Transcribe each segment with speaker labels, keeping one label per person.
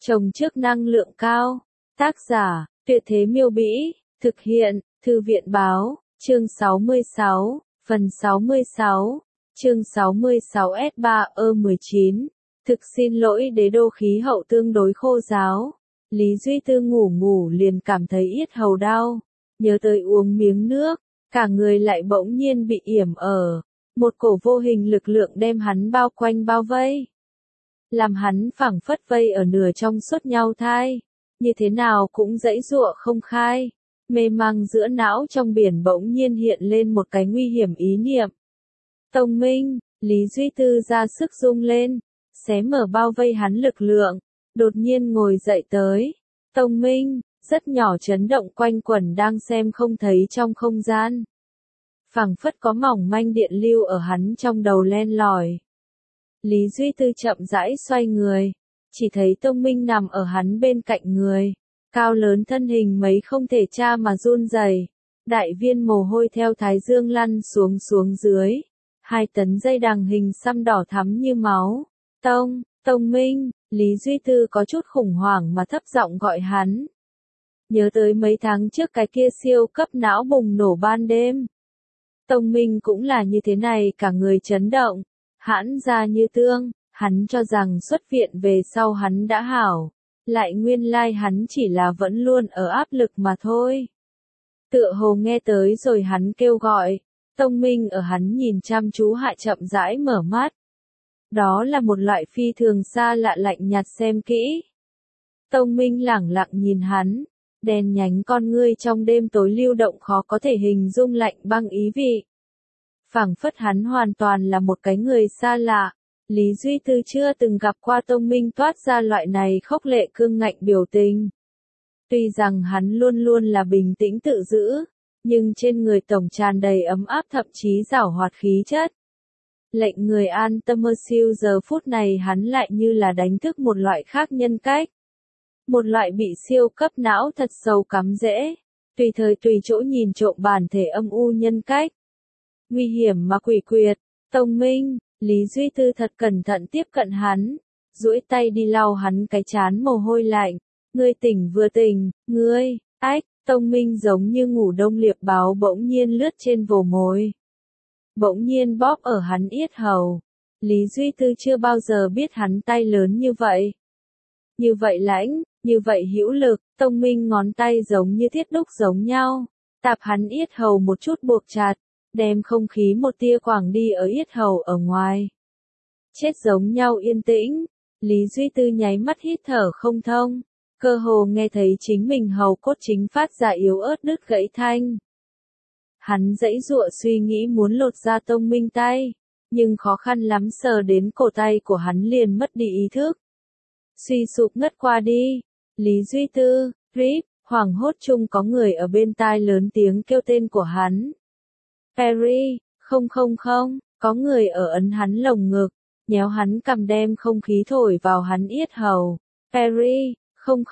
Speaker 1: Trồng trước năng lượng cao. Tác giả, Tuyệt Thế Miêu Bĩ. Thực hiện, Thư viện Báo. Chương 66, phần 66. Chương 66 S3E19. Thực xin lỗi, đế đô khí hậu tương đối khô ráo. Lý Duy Tư ngủ liền cảm thấy yết hầu đau. Nhớ tới uống miếng nước, cả người lại bỗng nhiên bị yểm ở. Một cổ vô hình lực lượng đem hắn bao quanh bao vây. Làm hắn phảng phất vây ở nửa trong suốt nhau thai. Như thế nào cũng giãy giụa không khai. Mê mang giữa não trong biển bỗng nhiên hiện lên một cái nguy hiểm ý niệm. Tông Minh, Lý Duy Tư ra sức rung lên, xé mở bao vây hắn lực lượng, đột nhiên ngồi dậy tới. Tông Minh, rất nhỏ chấn động quanh quẩn đang xem không thấy trong không gian. Phảng phất có mỏng manh điện lưu ở hắn trong đầu len lỏi. Lý Duy Tư chậm rãi xoay người, chỉ thấy Tông Minh nằm ở hắn bên cạnh người, cao lớn thân hình mấy không thể tra mà run rẩy, đại viên mồ hôi theo thái dương lăn xuống dưới, 2 tấn dây đằng hình xăm đỏ thắm như máu. Tông Minh, Lý Duy Tư có chút khủng hoảng mà thấp giọng gọi hắn. Nhớ tới mấy tháng trước cái kia siêu cấp não bùng nổ ban đêm. Tông Minh cũng là như thế này, cả người chấn động, hãn ra như tương, hắn cho rằng xuất viện về sau hắn đã hảo, lại nguyên lai hắn chỉ là vẫn luôn ở áp lực mà thôi. Tựa hồ nghe tới rồi hắn kêu gọi, Tông Minh ở hắn nhìn chăm chú hạ chậm rãi mở mắt. Đó là một loại phi thường xa lạ lạnh nhạt xem kỹ. Tông Minh lẳng lặng nhìn hắn, đen nhánh con ngươi trong đêm tối lưu động khó có thể hình dung lạnh băng ý vị. Phảng phất hắn hoàn toàn là một cái người xa lạ. Lý Duy Tư chưa từng gặp qua Tông Minh toát ra loại này khốc lệ cương ngạnh biểu tình. Tuy rằng hắn luôn luôn là bình tĩnh tự giữ, nhưng trên người tổng tràn đầy ấm áp thậm chí giảo hoạt khí chất. Lệnh người an tâm mơ siêu, giờ phút này hắn lại như là đánh thức một loại khác nhân cách. Một loại bị siêu cấp não thật sâu cắm rễ, tùy thời tùy chỗ nhìn trộm bản thể âm u nhân cách. Nguy hiểm mà quỷ quyệt. Tông Minh, Lý Duy Tư thật cẩn thận tiếp cận hắn, duỗi tay đi lau hắn cái trán mồ hôi lạnh. Ngươi tỉnh vừa tỉnh, ngươi, Tông Minh giống như ngủ đông liệp báo bỗng nhiên lướt trên vồ mồi. Bỗng nhiên bóp ở hắn yết hầu. Lý Duy Tư chưa bao giờ biết hắn tay lớn như vậy. Như vậy lãnh, như vậy hữu lực, Tông Minh ngón tay giống như thiết đúc giống nhau, tạp hắn yết hầu một chút buộc chặt, đem không khí một tia quảng đi ở yết hầu ở ngoài. Chết giống nhau yên tĩnh, Lý Duy Tư nháy mắt hít thở không thông, cơ hồ nghe thấy chính mình hầu cốt chính phát ra yếu ớt đứt gãy thanh. Hắn giãy giụa suy nghĩ muốn lột ra Tông Minh tay, nhưng khó khăn lắm sờ đến cổ tay của hắn liền mất đi ý thức. Suy sụp ngất qua đi. Lý Duy Tư, rip, hoảng hốt chung có người ở bên tai lớn tiếng kêu tên của hắn. Perry, không, có người ở ấn hắn lồng ngực, nhéo hắn cằm đem không khí thổi vào hắn yết hầu. Perry, không,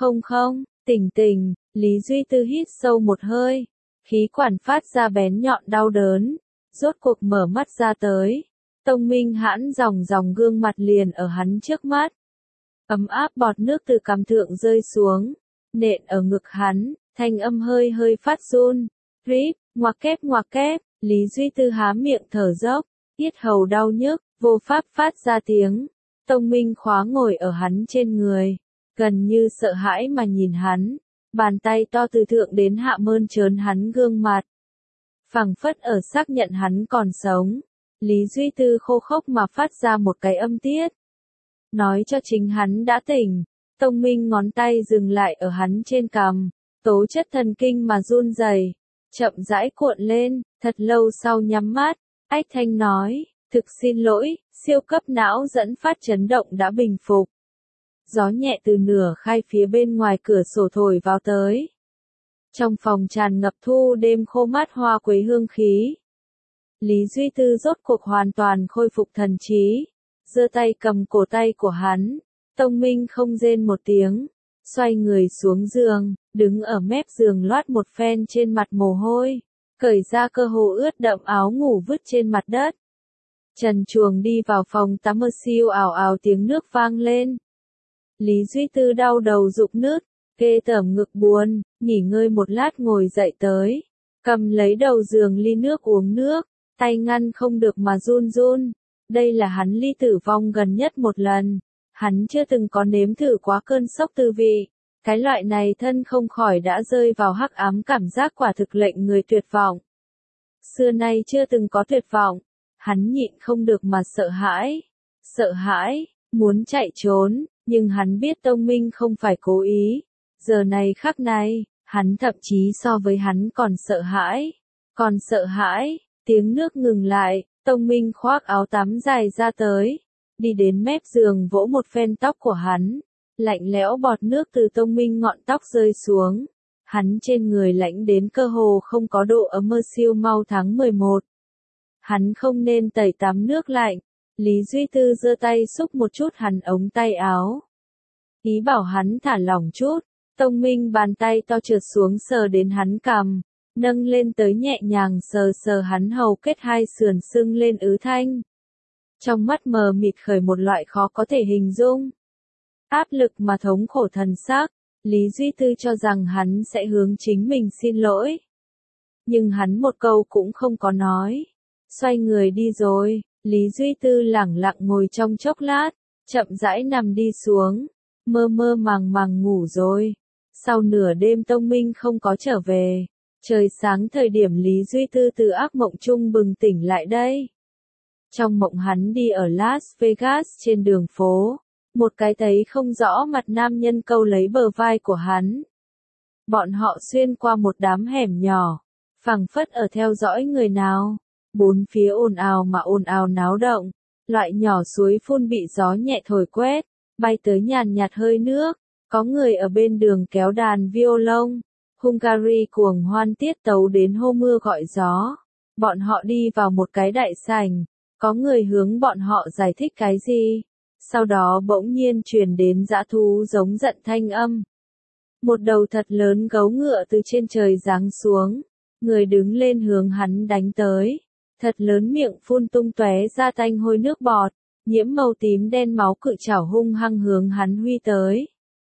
Speaker 1: tỉnh, Lý Duy Tư hít sâu một hơi, khí quản phát ra bén nhọn đau đớn, rốt cuộc mở mắt ra tới. Tông Minh hãn ròng gương mặt liền ở hắn trước mắt. Ấm áp bọt nước từ cằm thượng rơi xuống, nện ở ngực hắn, thanh âm hơi phát run. Rip, ngoặc kép, Lý Duy Tư há miệng thở dốc, yết hầu đau nhức, vô pháp phát ra tiếng. Tông Minh khóa ngồi ở hắn trên người, gần như sợ hãi mà nhìn hắn, bàn tay to từ thượng đến hạ mơn trớn hắn gương mặt. Phảng phất ở xác nhận hắn còn sống. Lý Duy Tư khô khốc mà phát ra một cái âm tiết, nói cho chính hắn đã tỉnh. Tông Minh ngón tay dừng lại ở hắn trên cằm, tố chất thần kinh mà run rẩy, chậm rãi cuộn lên, thật lâu sau nhắm mắt, thanh nói, thực xin lỗi, siêu cấp não dẫn phát chấn động đã bình phục. Gió nhẹ từ nửa khai phía bên ngoài cửa sổ thổi vào tới. Trong phòng tràn ngập thu đêm khô mát hoa quế hương khí. Lý Duy Tư rốt cuộc hoàn toàn khôi phục thần trí, giơ tay cầm cổ tay của hắn. Tông Minh không rên một tiếng, xoay người xuống giường, đứng ở mép giường loát một phen trên mặt mồ hôi, cởi ra cơ hồ ướt đẫm áo ngủ vứt trên mặt đất. Trần truồng đi vào phòng tắm, siêu ào ào tiếng nước vang lên. Lý Duy Tư đau đầu rụng nứt, ghê tởm ngực buồn, nghỉ ngơi một lát ngồi dậy tới, cầm lấy đầu giường ly nước uống nước, tay ngăn không được mà run run. Đây là hắn ly tử vong gần nhất một lần, hắn chưa từng có nếm thử quá cơn sốc tư vị. Cái loại này thân không khỏi đã rơi vào hắc ám, cảm giác quả thực lệnh người tuyệt vọng. Xưa nay chưa từng có tuyệt vọng, hắn nhịn không được mà sợ hãi, muốn chạy trốn, nhưng hắn biết Tông Minh không phải cố ý. Giờ này khắc này, hắn thậm chí so với hắn còn sợ hãi, tiếng nước ngừng lại, Tông Minh khoác áo tắm dài ra tới, đi đến mép giường vỗ một phen tóc của hắn. Lạnh lẽo bọt nước từ Tông Minh ngọn tóc rơi xuống. Hắn trên người lạnh đến cơ hồ không có độ ấm mơ siêu mau tháng 11. Hắn không nên tẩy tắm nước lạnh. Lý Duy Tư giơ tay xúc một chút hắn ống tay áo. Ý bảo hắn thả lỏng chút. Tông Minh bàn tay to trượt xuống sờ đến hắn cằm. Nâng lên tới nhẹ nhàng sờ sờ hắn hầu kết hai sườn sưng lên ứ thanh. Trong mắt mờ mịt khởi một loại khó có thể hình dung. Áp lực mà thống khổ thần sắc, Lý Duy Tư cho rằng hắn sẽ hướng chính mình xin lỗi. Nhưng hắn một câu cũng không có nói. Xoay người đi rồi, Lý Duy Tư lẳng lặng ngồi trong chốc lát, chậm rãi nằm đi xuống, mơ mơ màng màng ngủ rồi. Sau nửa đêm Tông Minh không có trở về, trời sáng thời điểm Lý Duy Tư từ ác mộng chung bừng tỉnh lại đây. Trong mộng hắn đi ở Las Vegas trên đường phố. Một cái thấy không rõ mặt nam nhân câu lấy bờ vai của hắn. Bọn họ xuyên qua một đám hẻm nhỏ, phảng phất ở theo dõi người nào. Bốn phía ồn ào náo động, loại nhỏ suối phun bị gió nhẹ thổi quét, bay tới nhàn nhạt hơi nước. Có người ở bên đường kéo đàn violon, Hungary cuồng hoan tiết tấu đến hô mưa gọi gió. Bọn họ đi vào một cái đại sảnh, có người hướng bọn họ giải thích cái gì. Sau đó bỗng nhiên truyền đến dã thú giống giận thanh âm. Một đầu thật lớn gấu ngựa từ trên trời giáng xuống, người đứng lên hướng hắn đánh tới. Thật lớn miệng phun tung tóe ra tanh hôi nước bọt, nhiễm màu tím đen máu cự chảo hung hăng hướng hắn huy tới.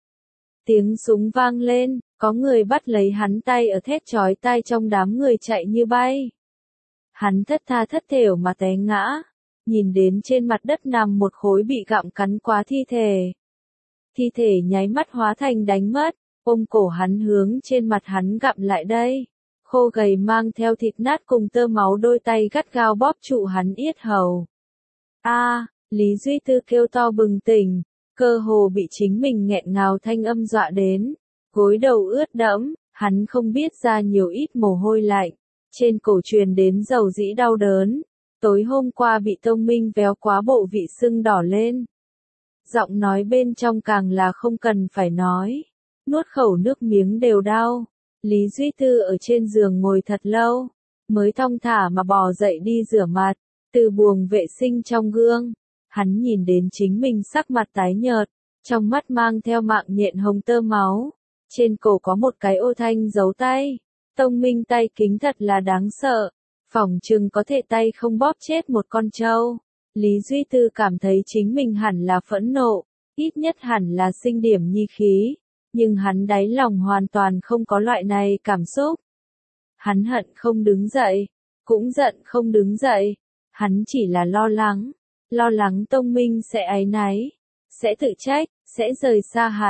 Speaker 1: Tiếng súng vang lên, có người bắt lấy hắn tay ở thét chói tai trong đám người chạy như bay. Hắn thất tha thất thểu mà té ngã. Nhìn đến trên mặt đất nằm một khối bị gặm cắn quá thi thể. Thi thể nháy mắt hóa thành đánh mất, ôm cổ hắn hướng trên mặt hắn gặm lại đây. Khô gầy mang theo thịt nát cùng tơ máu, đôi tay gắt gao bóp trụ hắn yết hầu. Lý Duy Tư kêu to bừng tỉnh, cơ hồ bị chính mình nghẹn ngào thanh âm dọa đến. Gối đầu ướt đẫm, hắn không biết ra nhiều ít mồ hôi lạnh. Trên cổ truyền đến dầu dĩ đau đớn. Tối hôm qua bị Tông Minh véo quá, bộ vị sưng đỏ lên. Giọng nói bên trong càng là không cần phải nói. Nuốt khẩu nước miếng đều đau. Lý Duy Tư ở trên giường ngồi thật lâu, mới thong thả mà bò dậy đi rửa mặt. Từ buồng vệ sinh trong gương, hắn nhìn đến chính mình sắc mặt tái nhợt, trong mắt mang theo mạng nhện hồng tơ máu. Trên cổ có một cái ô thanh dấu tay. Tông Minh tay kính thật là đáng sợ. Phỏng chừng có thể tay không bóp chết một con trâu. Lý Duy Tư cảm thấy chính mình hẳn là phẫn nộ, ít nhất hẳn là sinh điểm nhi khí, nhưng hắn đáy lòng hoàn toàn không có loại này cảm xúc. Hắn hận không đứng dậy, cũng giận không đứng dậy, hắn chỉ là lo lắng Tông Minh sẽ áy náy, sẽ tự trách, sẽ rời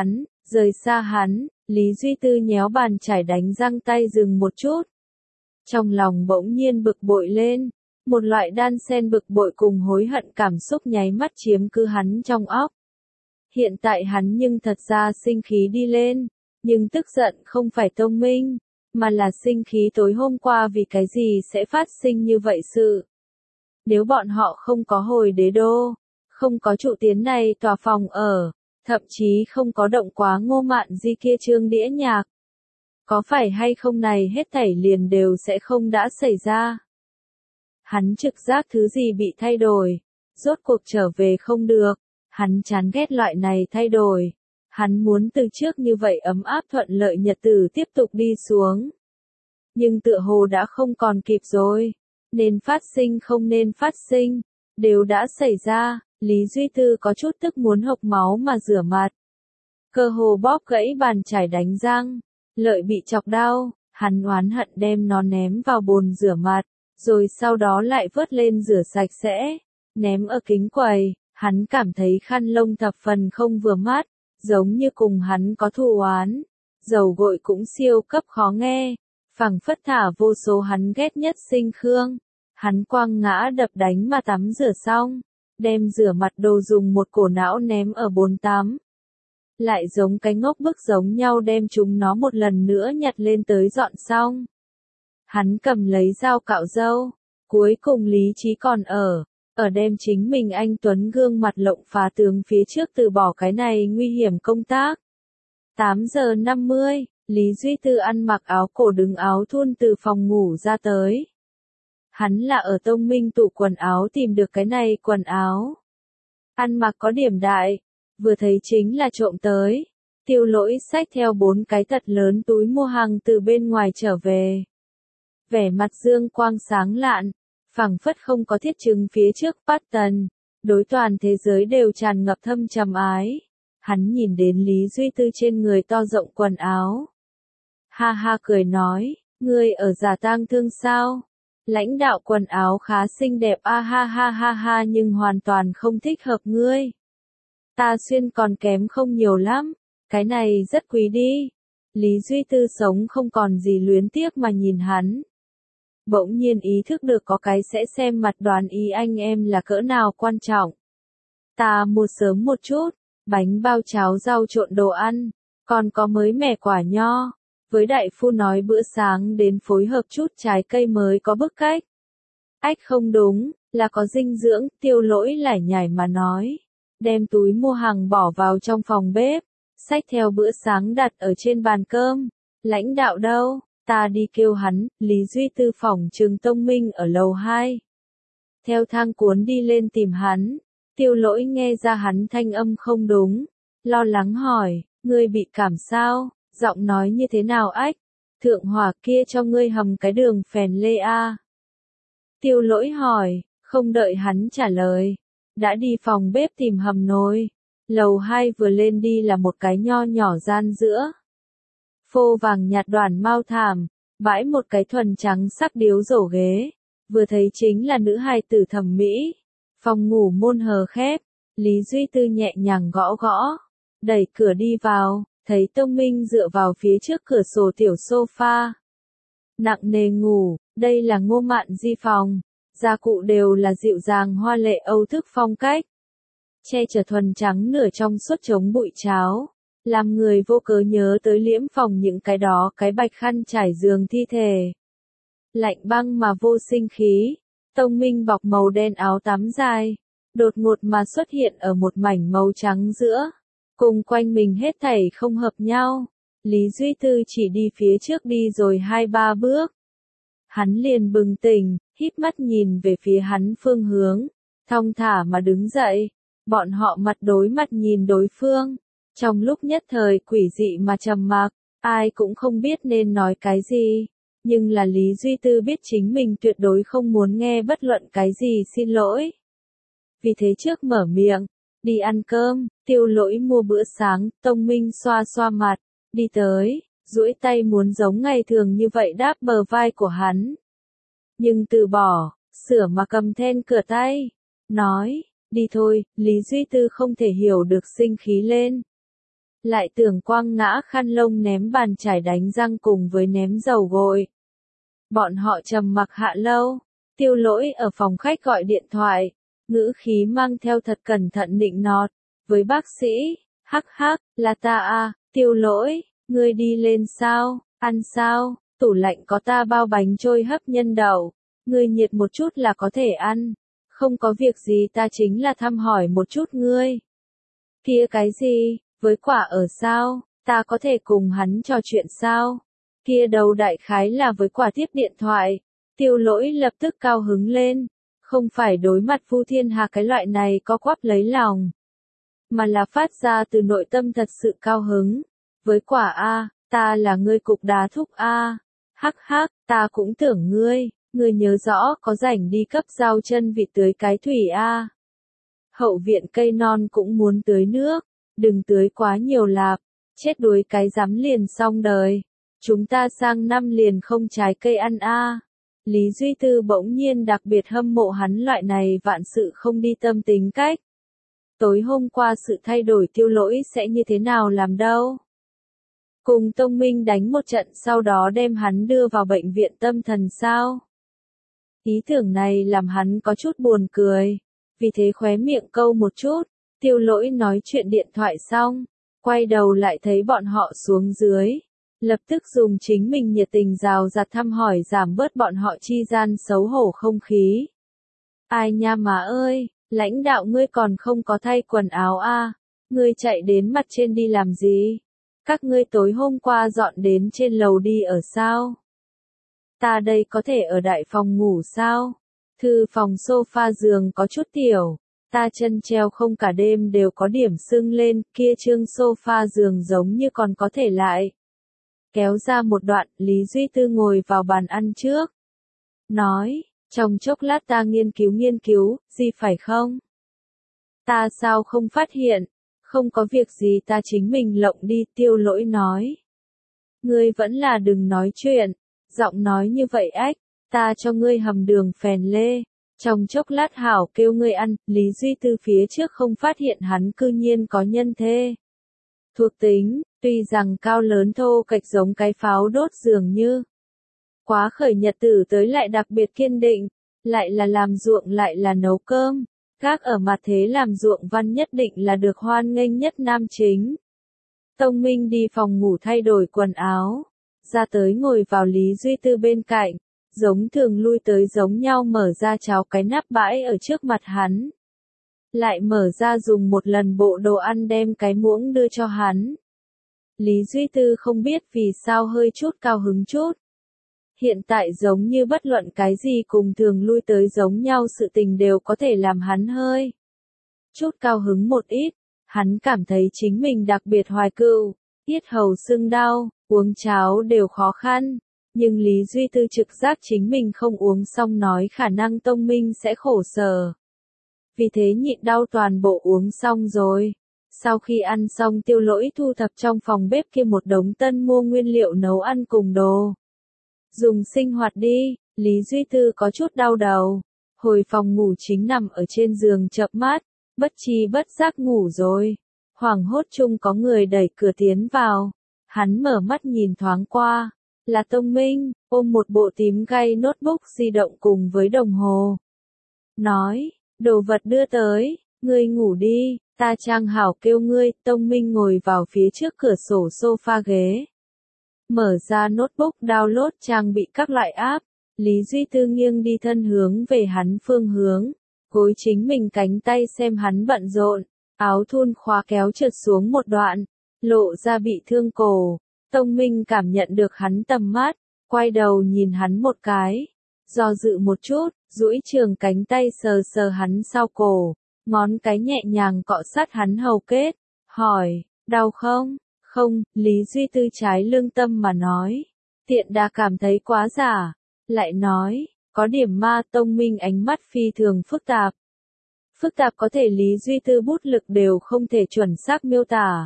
Speaker 1: xa hắn. Lý Duy Tư nhéo bàn chải đánh răng tay dừng một chút. Trong lòng bỗng nhiên bực bội lên, một loại đan xen bực bội cùng hối hận cảm xúc nháy mắt chiếm cứ hắn trong óc. Hiện tại hắn nhưng thật ra sinh khí đi lên, nhưng tức giận không phải Tông Minh, mà là sinh khí tối hôm qua vì cái gì sẽ phát sinh như vậy sự. Nếu bọn họ không có hồi đế đô, không có trụ tiến này tòa phòng ở, thậm chí không có động quá Ngô Mạn Di kia chương đĩa nhạc. Có phải hay không này hết thảy liền đều sẽ không đã xảy ra. Hắn trực giác thứ gì bị thay đổi, rốt cuộc trở về không được, hắn chán ghét loại này thay đổi. Hắn muốn từ trước như vậy ấm áp thuận lợi nhật tử tiếp tục đi xuống. Nhưng tựa hồ đã không còn kịp rồi, nên phát sinh không nên phát sinh, đều đã xảy ra. Lý Duy Tư có chút tức muốn hộc máu mà rửa mặt. cơ hồ bóp gãy bàn chải đánh răng. Lợi bị chọc đau, hắn oán hận đem nó ném vào bồn rửa mặt, rồi sau đó lại vớt lên rửa sạch sẽ, ném ở kính quầy. Hắn cảm thấy khăn lông thập phần không vừa mắt, giống như cùng hắn có thù oán. Dầu gội cũng siêu cấp khó nghe, phảng phất thả vô số hắn ghét nhất sinh khương. Hắn quăng ngã đập đánh mà tắm rửa xong, đem rửa mặt đồ dùng một cổ não ném ở bồn tắm. Lại giống cái ngốc bức giống nhau đem chúng nó một lần nữa nhặt lên tới dọn xong. Hắn cầm lấy dao cạo râu, cuối cùng lý trí còn ở đem chính mình anh tuấn gương mặt lộng phá tướng phía trước từ bỏ cái này nguy hiểm công tác. 8 giờ 50, Lý Duy Tư ăn mặc áo cổ đứng áo thun từ phòng ngủ ra tới. Hắn là ở Tông Minh tủ quần áo tìm được cái này quần áo. Ăn mặc có điểm đại, vừa thấy chính là trộm tới. Tiêu Lỗi xách theo 4 cái thật lớn túi mua hàng từ bên ngoài trở về. Vẻ mặt dương quang sáng lạn, phảng phất không có thiết chứng phía trước Patton, đối toàn thế giới đều tràn ngập thâm trầm ái. Hắn nhìn đến Lý Duy Tư trên người to rộng quần áo. Ha ha cười nói, ngươi ở giả tang thương sao? Lãnh đạo quần áo khá xinh đẹp a ha ha ha ha nhưng hoàn toàn không thích hợp ngươi. Ta xuyên còn kém không nhiều lắm, cái này rất quý đi. Lý Duy Tư sống không còn gì luyến tiếc mà nhìn hắn. Bỗng nhiên ý thức được có cái sẽ xem mặt đoán ý anh em là cỡ nào quan trọng. Ta mua sớm một chút, bánh bao cháo rau trộn đồ ăn, còn có mới mẻ quả nho. Với đại phu nói bữa sáng đến phối hợp chút trái cây mới có bức cách. Ách không đúng, là có dinh dưỡng, Tiêu Lỗi lải nhải mà nói. Đem túi mua hàng bỏ vào trong phòng bếp, xách theo bữa sáng đặt ở trên bàn cơm. Lãnh đạo đâu? Ta đi kêu hắn. Lý Duy Tư phòng trường Tông Minh ở lầu 2. Theo thang cuốn đi lên tìm hắn. Tiêu Lỗi nghe ra hắn thanh âm không đúng, lo lắng hỏi, ngươi bị cảm sao? Giọng nói như thế nào ách? Thượng hỏa kia cho ngươi hầm cái đường phèn lê a. Tiêu Lỗi hỏi, không đợi hắn trả lời, đã đi phòng bếp tìm hầm nồi. Lầu 2 vừa lên đi là một cái nho nhỏ gian giữa. Phô vàng nhạt đoàn mao thảm, bãi một cái thuần trắng sắc điếu rổ ghế, vừa thấy chính là nữ hài tử thẩm mỹ. Phòng ngủ môn hờ khép, Lý Duy Tư nhẹ nhàng gõ gõ, đẩy cửa đi vào, thấy Tông Minh dựa vào phía trước cửa sổ tiểu sofa. Nặng nề ngủ, đây là Ngô Mạn Di phòng, gia cụ đều là dịu dàng hoa lệ Âu thức phong cách. Che chở thuần trắng nửa trong suốt chống bụi cháo, làm người vô cớ nhớ tới Liễm phòng những cái đó cái bạch khăn trải giường thi thể. Lạnh băng mà vô sinh khí. Tông Minh bọc màu đen áo tắm dài, đột ngột mà xuất hiện ở một mảnh màu trắng giữa, cùng quanh mình hết thảy không hợp nhau. Lý Duy Tư chỉ đi phía trước đi rồi 2-3 bước. Hắn liền bừng tỉnh, híp mắt nhìn về phía hắn phương hướng, thong thả mà đứng dậy. Bọn họ mặt đối mặt nhìn đối phương, trong lúc nhất thời quỷ dị mà trầm mặc, ai cũng không biết nên nói cái gì. Nhưng là Lý Duy Tư biết chính mình tuyệt đối không muốn nghe bất luận cái gì xin lỗi. Vì thế trước mở miệng, đi ăn cơm. Tiêu Lỗi mua bữa sáng. Tông Minh xoa xoa mặt, đi tới, duỗi tay muốn giống ngày thường như vậy đáp bờ vai của hắn. Nhưng từ bỏ, sửa mà cầm then cửa tay, nói, đi thôi. Lý Duy Tư không thể hiểu được sinh khí lên. Lại tưởng quăng ngã khăn lông ném bàn chải đánh răng cùng với ném dầu gội. Bọn họ trầm mặc hạ lâu, Tiêu Lỗi ở phòng khách gọi điện thoại, ngữ khí mang theo thật cẩn thận nịnh nọt, với bác sĩ, hắc hắc, là ta à, Tiêu Lỗi, ngươi đi lên sao, ăn sao, tủ lạnh có ta bao bánh trôi hấp nhân đậu, ngươi nhiệt một chút là có thể ăn, không có việc gì ta chính là thăm hỏi một chút ngươi. Kia cái gì, với quả ở sao, ta có thể cùng hắn trò chuyện sao? Kia đầu đại khái là với quả tiếp điện thoại. Tiêu Lỗi lập tức cao hứng lên, không phải đối mặt Vu Thiên Hà cái loại này có quắp lấy lòng, mà là phát ra từ nội tâm thật sự cao hứng. Với quả a, ta là ngươi cục đá thúc a. Hắc hắc, ta cũng tưởng ngươi nhớ rõ có rảnh đi cấp rau chân vịt tưới cái thủy a. Hậu viện cây non cũng muốn tưới nước, đừng tưới quá nhiều lạp, chết đuối cái rắm liền xong đời. Chúng ta sang năm liền không trái cây ăn a. Lý Duy Tư bỗng nhiên đặc biệt hâm mộ hắn loại này vạn sự không đi tâm tính cách. Tối hôm qua sự thay đổi Tiêu Lỗi sẽ như thế nào làm đâu? Cùng Tông Minh đánh một trận sau đó đem hắn đưa vào bệnh viện tâm thần sao? Ý tưởng này làm hắn có chút buồn cười, vì thế khóe miệng câu một chút, Tiêu Lỗi nói chuyện điện thoại xong, quay đầu lại thấy bọn họ xuống dưới, lập tức dùng chính mình nhiệt tình rào rạt thăm hỏi giảm bớt bọn họ chi gian xấu hổ không khí. Ai nha má ơi, lãnh đạo ngươi còn không có thay quần áo a, ngươi chạy đến mặt trên đi làm gì? Các ngươi tối hôm qua dọn đến trên lầu đi ở sao? Ta đây có thể ở đại phòng ngủ sao? Thư phòng sofa giường có chút tiểu, ta chân treo không cả đêm đều có điểm sưng lên, kia trương sofa giường giống như còn có thể lại. Kéo ra một đoạn, Lý Duy Tư ngồi vào bàn ăn trước. Nói, trong chốc lát ta nghiên cứu, gì phải không? Ta sao không phát hiện? Không có việc gì ta chính mình lộng đi, Tiêu Lỗi nói. Ngươi vẫn là đừng nói chuyện, giọng nói như vậy ách, ta cho ngươi hầm đường phèn lê, trong chốc lát hảo kêu ngươi ăn, Lý Duy Tư phía trước không phát hiện hắn cư nhiên có nhân thê. Thuộc tính, tuy rằng cao lớn thô kệch giống cái pháo đốt dường như. Quá khởi nhật tử tới lại đặc biệt kiên định, lại là làm ruộng lại là nấu cơm. Các ở mặt thế làm ruộng văn nhất định là được hoan nghênh nhất nam chính. Tông Minh đi phòng ngủ thay đổi quần áo, ra tới ngồi vào Lý Duy Tư bên cạnh, giống thường lui tới giống nhau mở ra cháo cái nắp bãi ở trước mặt hắn. Lại mở ra dùng một lần bộ đồ ăn đem cái muỗng đưa cho hắn. Lý Duy Tư không biết vì sao hơi chút cao hứng chút. Hiện tại giống như bất luận cái gì cùng thường lui tới giống nhau sự tình đều có thể làm hắn hơi chút cao hứng một ít, hắn cảm thấy chính mình đặc biệt hoài cựu, yết hầu sưng đau, uống cháo đều khó khăn, nhưng Lý Duy Tư trực giác chính mình không uống xong nói khả năng Tông Minh sẽ khổ sở. Vì thế nhịn đau toàn bộ uống xong rồi. Sau khi ăn xong Tiêu Lỗi thu thập trong phòng bếp kia một đống tân mua nguyên liệu nấu ăn cùng đồ dùng sinh hoạt đi, Lý Duy Tư có chút đau đầu. Hồi phòng ngủ chính nằm ở trên giường chợp mắt, bất tri bất giác ngủ rồi. Hoảng hốt chung có người đẩy cửa tiến vào. Hắn mở mắt nhìn thoáng qua, là Tông Minh, ôm một bộ tím gay notebook di động cùng với đồng hồ. Nói, đồ vật đưa tới, ngươi ngủ đi, ta trang hảo kêu ngươi. Tông Minh ngồi vào phía trước cửa sổ sofa ghế. Mở ra notebook download trang bị các loại app, Lý Duy Tư nghiêng đi thân hướng về hắn phương hướng, gối chính mình cánh tay xem hắn bận rộn, áo thun khóa kéo trượt xuống một đoạn, lộ ra bị thương cổ. Tông Minh cảm nhận được hắn tầm mắt, quay đầu nhìn hắn một cái, do dự một chút, duỗi trường cánh tay sờ sờ hắn sau cổ, ngón cái nhẹ nhàng cọ sát hắn hầu kết, hỏi, đau không? Không, Lý Duy Tư trái lương tâm mà nói. Tiện đà cảm thấy quá giả. Lại nói, có điểm ma. Tông Minh ánh mắt phi thường phức tạp. Phức tạp có thể Lý Duy Tư bút lực đều không thể chuẩn xác miêu tả.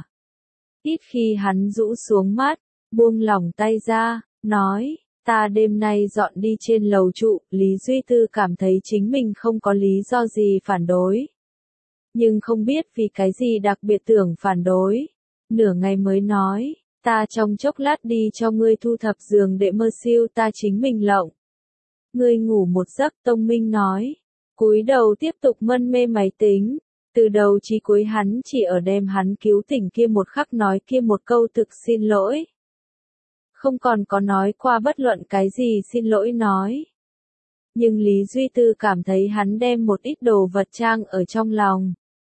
Speaker 1: Ít khi hắn rũ xuống mắt, buông lỏng tay ra, nói, ta đêm nay dọn đi trên lầu trụ. Lý Duy Tư cảm thấy chính mình không có lý do gì phản đối. Nhưng không biết vì cái gì đặc biệt tưởng phản đối. Nửa ngày mới nói, ta trong chốc lát đi cho ngươi thu thập giường để mơ siêu ta chính mình lộng. Ngươi ngủ một giấc. Tông Minh nói, cúi đầu tiếp tục mân mê máy tính, từ đầu chí cuối hắn chỉ ở đem hắn cứu tỉnh kia một khắc nói kia một câu thực xin lỗi. Không còn có nói qua bất luận cái gì xin lỗi nói. Nhưng Lý Duy Tư cảm thấy hắn đem một ít đồ vật trang ở trong lòng.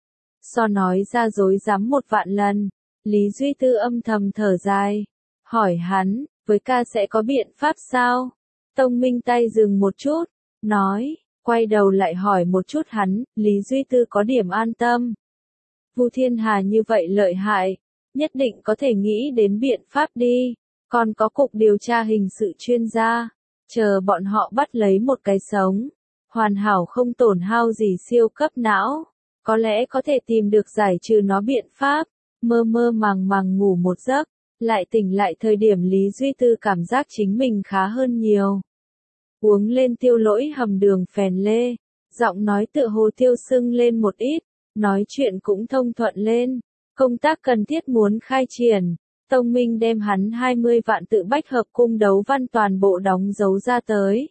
Speaker 1: So nói ra dối rắm 1.000.000 lần. Lý Duy Tư âm thầm thở dài, hỏi hắn, với ca sẽ có biện pháp sao? Tông Minh tay dừng một chút, nói, quay đầu lại hỏi một chút hắn. Lý Duy Tư có điểm an tâm. Vu Thiên Hà như vậy lợi hại, nhất định có thể nghĩ đến biện pháp đi, còn có cục điều tra hình sự chuyên gia, chờ bọn họ bắt lấy một cái sống, hoàn hảo không tổn hao gì siêu cấp não, có lẽ có thể tìm được giải trừ nó biện pháp. mơ mơ màng màng ngủ một giấc, lại tỉnh lại thời điểm Lý Duy Tư cảm giác chính mình khá hơn nhiều. Uống lên Tiêu Lỗi hầm đường phèn lê, giọng nói tựa hồ tiêu sưng lên một ít, nói chuyện cũng thông thuận lên. Công tác cần thiết muốn khai triển, Tông Minh đem hắn 20 vạn tự bách hợp cung đấu văn toàn bộ đóng dấu ra tới.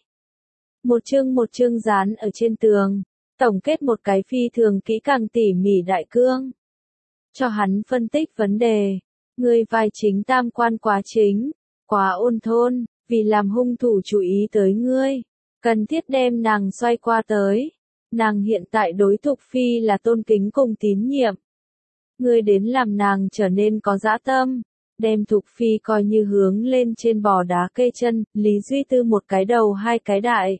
Speaker 1: Một chương dán ở trên tường, tổng kết một cái phi thường kỹ càng tỉ mỉ đại cương. Cho hắn phân tích vấn đề, người vai chính tam quan quá chính, quá ôn thôn, vì làm hung thủ chú ý tới ngươi, cần thiết đem nàng xoay qua tới. Nàng hiện tại đối Thục Phi là tôn kính cùng tín nhiệm. Ngươi đến làm nàng trở nên có dã tâm, đem Thục Phi coi như hướng lên trên bò đá cây chân, Lý Duy Tư một cái đầu hai cái đại.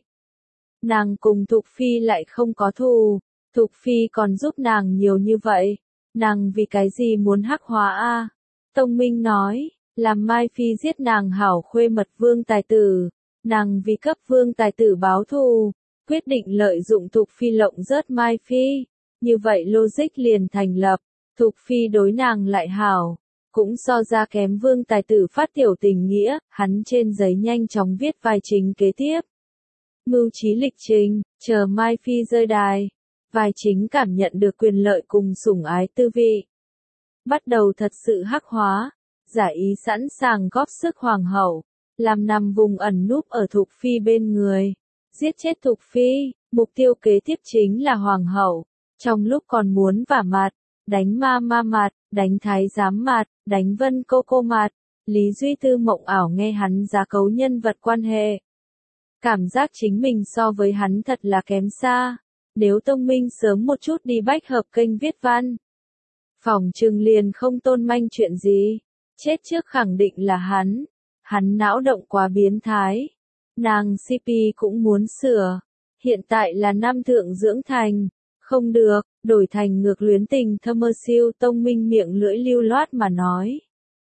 Speaker 1: Nàng cùng Thục Phi lại không có thù, Thục Phi còn giúp nàng nhiều như vậy, nàng vì cái gì muốn hắc hóa a? Tông Minh nói, làm Mai Phi giết nàng hảo khuê mật Vương Tài Tử, nàng vì cấp Vương Tài Tử báo thù, quyết định lợi dụng Thục Phi lộng rớt Mai Phi, như vậy logic liền thành lập, Thục Phi đối nàng lại hảo, cũng so ra kém Vương Tài Tử phát tiểu tình nghĩa, hắn trên giấy nhanh chóng viết vai chính kế tiếp. Mưu trí lịch trình, chờ Mai Phi rơi đài, vai chính cảm nhận được quyền lợi cùng sủng ái tư vị. Bắt đầu thật sự hắc hóa, giả ý sẵn sàng góp sức hoàng hậu, làm nằm vùng ẩn núp ở Thục Phi bên người, giết chết Thục Phi, mục tiêu kế tiếp chính là hoàng hậu, trong lúc còn muốn vả mặt, đánh ma mặt, đánh thái giám mặt, đánh Vân cô mặt, Lý Duy Tư mộng ảo nghe hắn giá cấu nhân vật quan hệ. Cảm giác chính mình so với hắn thật là kém xa, nếu Tông Minh sớm một chút đi bách hợp kênh viết văn. Phỏng chừng liền không tôn manh chuyện gì, chết trước khẳng định là hắn não động quá biến thái. Nàng CP cũng muốn sửa, hiện tại là nam thượng dưỡng thành, không được, đổi thành ngược luyến tình thơ mơ siêu. Tông Minh miệng lưỡi lưu loát mà nói.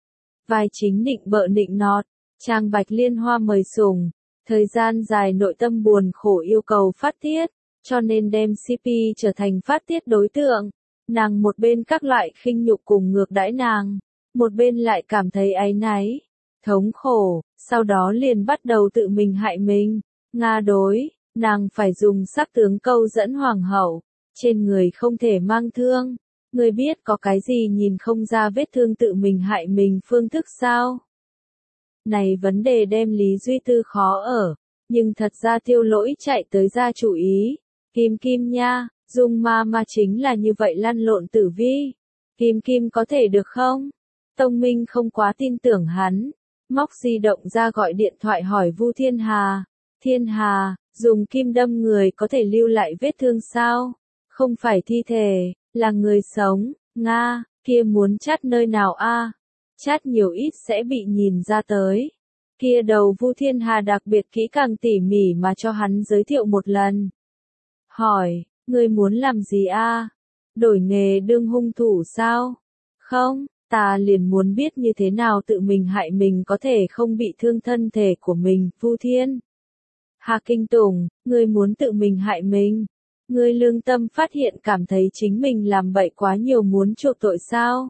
Speaker 1: Vai chính định bợ nịnh nọt, trang bạch liên hoa mời sủng, thời gian dài nội tâm buồn khổ yêu cầu phát tiết, cho nên đem CP trở thành phát tiết đối tượng. Nàng một bên các loại khinh nhục cùng ngược đãi nàng, một bên lại cảm thấy áy náy, thống khổ, sau đó liền bắt đầu tự mình hại mình. Nga đối, nàng phải dùng sắc tướng câu dẫn hoàng hậu, trên người không thể mang thương. Ngươi biết có cái gì nhìn không ra vết thương tự mình hại mình phương thức sao? Này vấn đề đem Lý Duy Tư khó ở, nhưng thật ra Tiêu Lỗi chạy tới ra chủ ý. Kim nha, Dung ma chính là như vậy lăn lộn tử vi. Kim có thể được không? Tông Minh không quá tin tưởng hắn, móc di động ra gọi điện thoại hỏi Vu Thiên Hà. Thiên Hà, dùng kim đâm người có thể lưu lại vết thương sao? Không phải thi thể, là người sống. Nga, kia muốn chát nơi nào a? Chát nhiều ít sẽ bị nhìn ra tới. Kia đầu Vu Thiên Hà đặc biệt kỹ càng tỉ mỉ mà cho hắn giới thiệu một lần. Hỏi, ngươi muốn làm gì a? Đổi nghề đương hung thủ sao? Không, ta liền muốn biết như thế nào tự mình hại mình có thể không bị thương thân thể của mình. Vu Thiên Hà kinh tủng, ngươi muốn tự mình hại mình? Ngươi lương tâm phát hiện cảm thấy chính mình làm bậy quá nhiều muốn chuộc tội sao?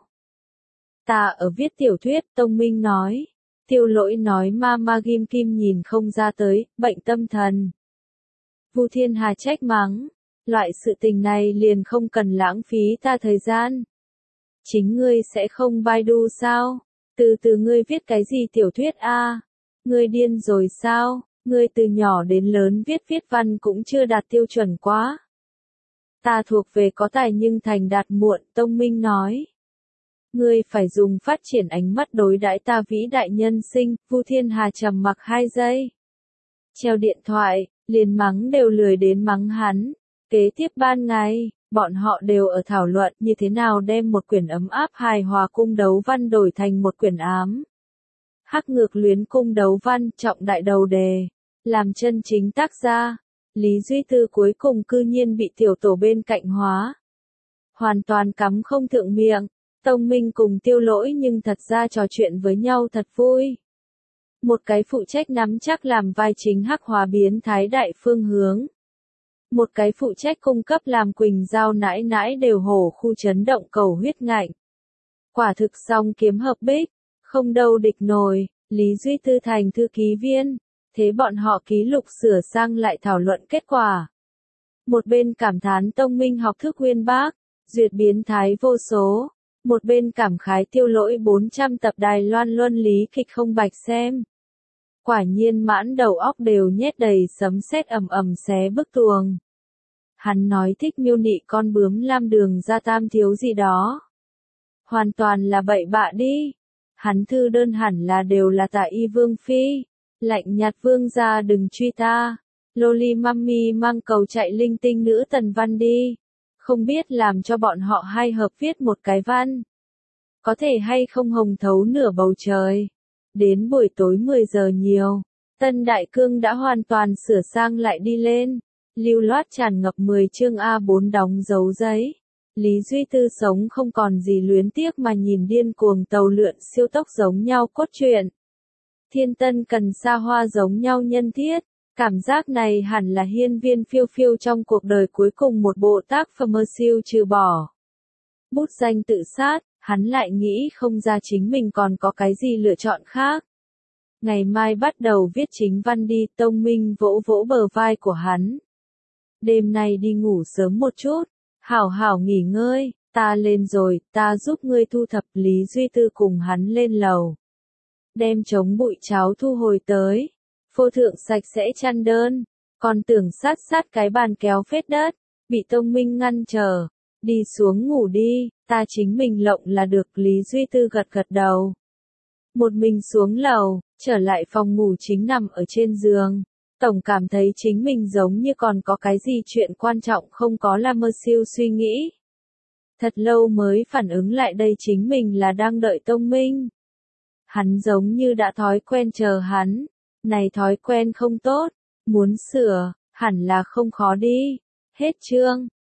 Speaker 1: Ta ở viết tiểu thuyết. Tông Minh nói. Tiêu Lỗi nói ma Kim nhìn không ra tới, bệnh tâm thần. Vu Thiên Hà trách mắng, loại sự tình này liền không cần lãng phí ta thời gian. Chính ngươi sẽ không Baidu sao? Từ từ ngươi viết cái gì tiểu thuyết a? Ngươi điên rồi sao? Ngươi từ nhỏ đến lớn viết văn cũng chưa đạt tiêu chuẩn quá. Ta thuộc về có tài nhưng thành đạt muộn. Tông Minh nói. Ngươi phải dùng phát triển ánh mắt đối đãi ta vĩ đại nhân sinh. Vu Thiên Hà trầm mặc 2 giây. Treo điện thoại, liền mắng đều lười đến mắng hắn. Kế tiếp ban ngày, bọn họ đều ở thảo luận như thế nào đem một quyển ấm áp hài hòa cung đấu văn đổi thành một quyển ám. Hắc ngược luyến cung đấu văn trọng đại đầu đề, làm chân chính tác gia. Lý Duy Tư cuối cùng cư nhiên bị tiểu tổ bên cạnh hóa. Hoàn toàn cắm không thượng miệng. Tông Minh cùng Tiêu Lỗi nhưng thật ra trò chuyện với nhau thật vui. Một cái phụ trách nắm chắc làm vai chính hắc hóa biến thái đại phương hướng. Một cái phụ trách cung cấp làm Quỳnh Giao nãi nãi đều hổ khu chấn động cầu huyết ngạnh. Quả thực song kiếm hợp bích, không đâu địch nổi, Lý Duy Tư thành thư ký viên, thế bọn họ ký lục sửa sang lại thảo luận kết quả. Một bên cảm thán tông minh học thức uyên bác, duyệt biến thái vô số, một bên cảm khái tiêu lỗi 400 tập Đài Loan luân lý kịch không bạch xem. Quả nhiên mãn đầu óc đều nhét đầy sấm sét ầm ầm xé bức tường. Hắn nói thích miêu nị con bướm lam đường ra tam thiếu gì đó. Hoàn toàn là bậy bạ đi. Hắn thư đơn hẳn là đều là Tạ Y Vương Phi. Lạnh nhạt vương gia đừng truy ta. Loli mami mang cầu chạy linh tinh nữ tần văn đi. Không biết làm cho bọn họ hai hợp viết một cái văn. Có thể hay không hồng thấu nửa bầu trời. Đến buổi tối 10 giờ nhiều, Tân Đại Cương đã hoàn toàn sửa sang lại đi lên. Lưu loát tràn ngập 10 chương A4 đóng dấu giấy. Lý Duy Tư sống không còn gì luyến tiếc mà nhìn điên cuồng tàu lượn siêu tốc giống nhau cốt truyện. Thiên tân cần xa hoa giống nhau nhân thiết. Cảm giác này hẳn là hiên viên phiêu phiêu trong cuộc đời cuối cùng một bộ tác phẩm siêu trừ bỏ. Bút danh tự sát, hắn lại nghĩ không ra chính mình còn có cái gì lựa chọn khác. Ngày mai bắt đầu viết chính văn đi, Tông Minh vỗ vỗ bờ vai của hắn. Đêm nay đi ngủ sớm một chút, hảo hảo nghỉ ngơi, ta lên rồi, ta giúp ngươi thu thập. Lý Duy Tư cùng hắn lên lầu. Đem chống bụi cháo thu hồi tới. Phô thượng sạch sẽ chăn đơn, còn tưởng sát cái bàn kéo phết đất, bị Tông Minh ngăn trở. Đi xuống ngủ đi, ta chính mình lộng là được. Lý Duy Tư gật đầu. Một mình xuống lầu, trở lại phòng ngủ chính nằm ở trên giường. Tổng cảm thấy chính mình giống như còn có cái gì chuyện quan trọng không có làm mơ siêu suy nghĩ. Thật lâu mới phản ứng lại đây chính mình là đang đợi Tông Minh. Hắn giống như đã thói quen chờ hắn. Này thói quen không tốt, muốn sửa, hẳn là không khó đi. Hết chương.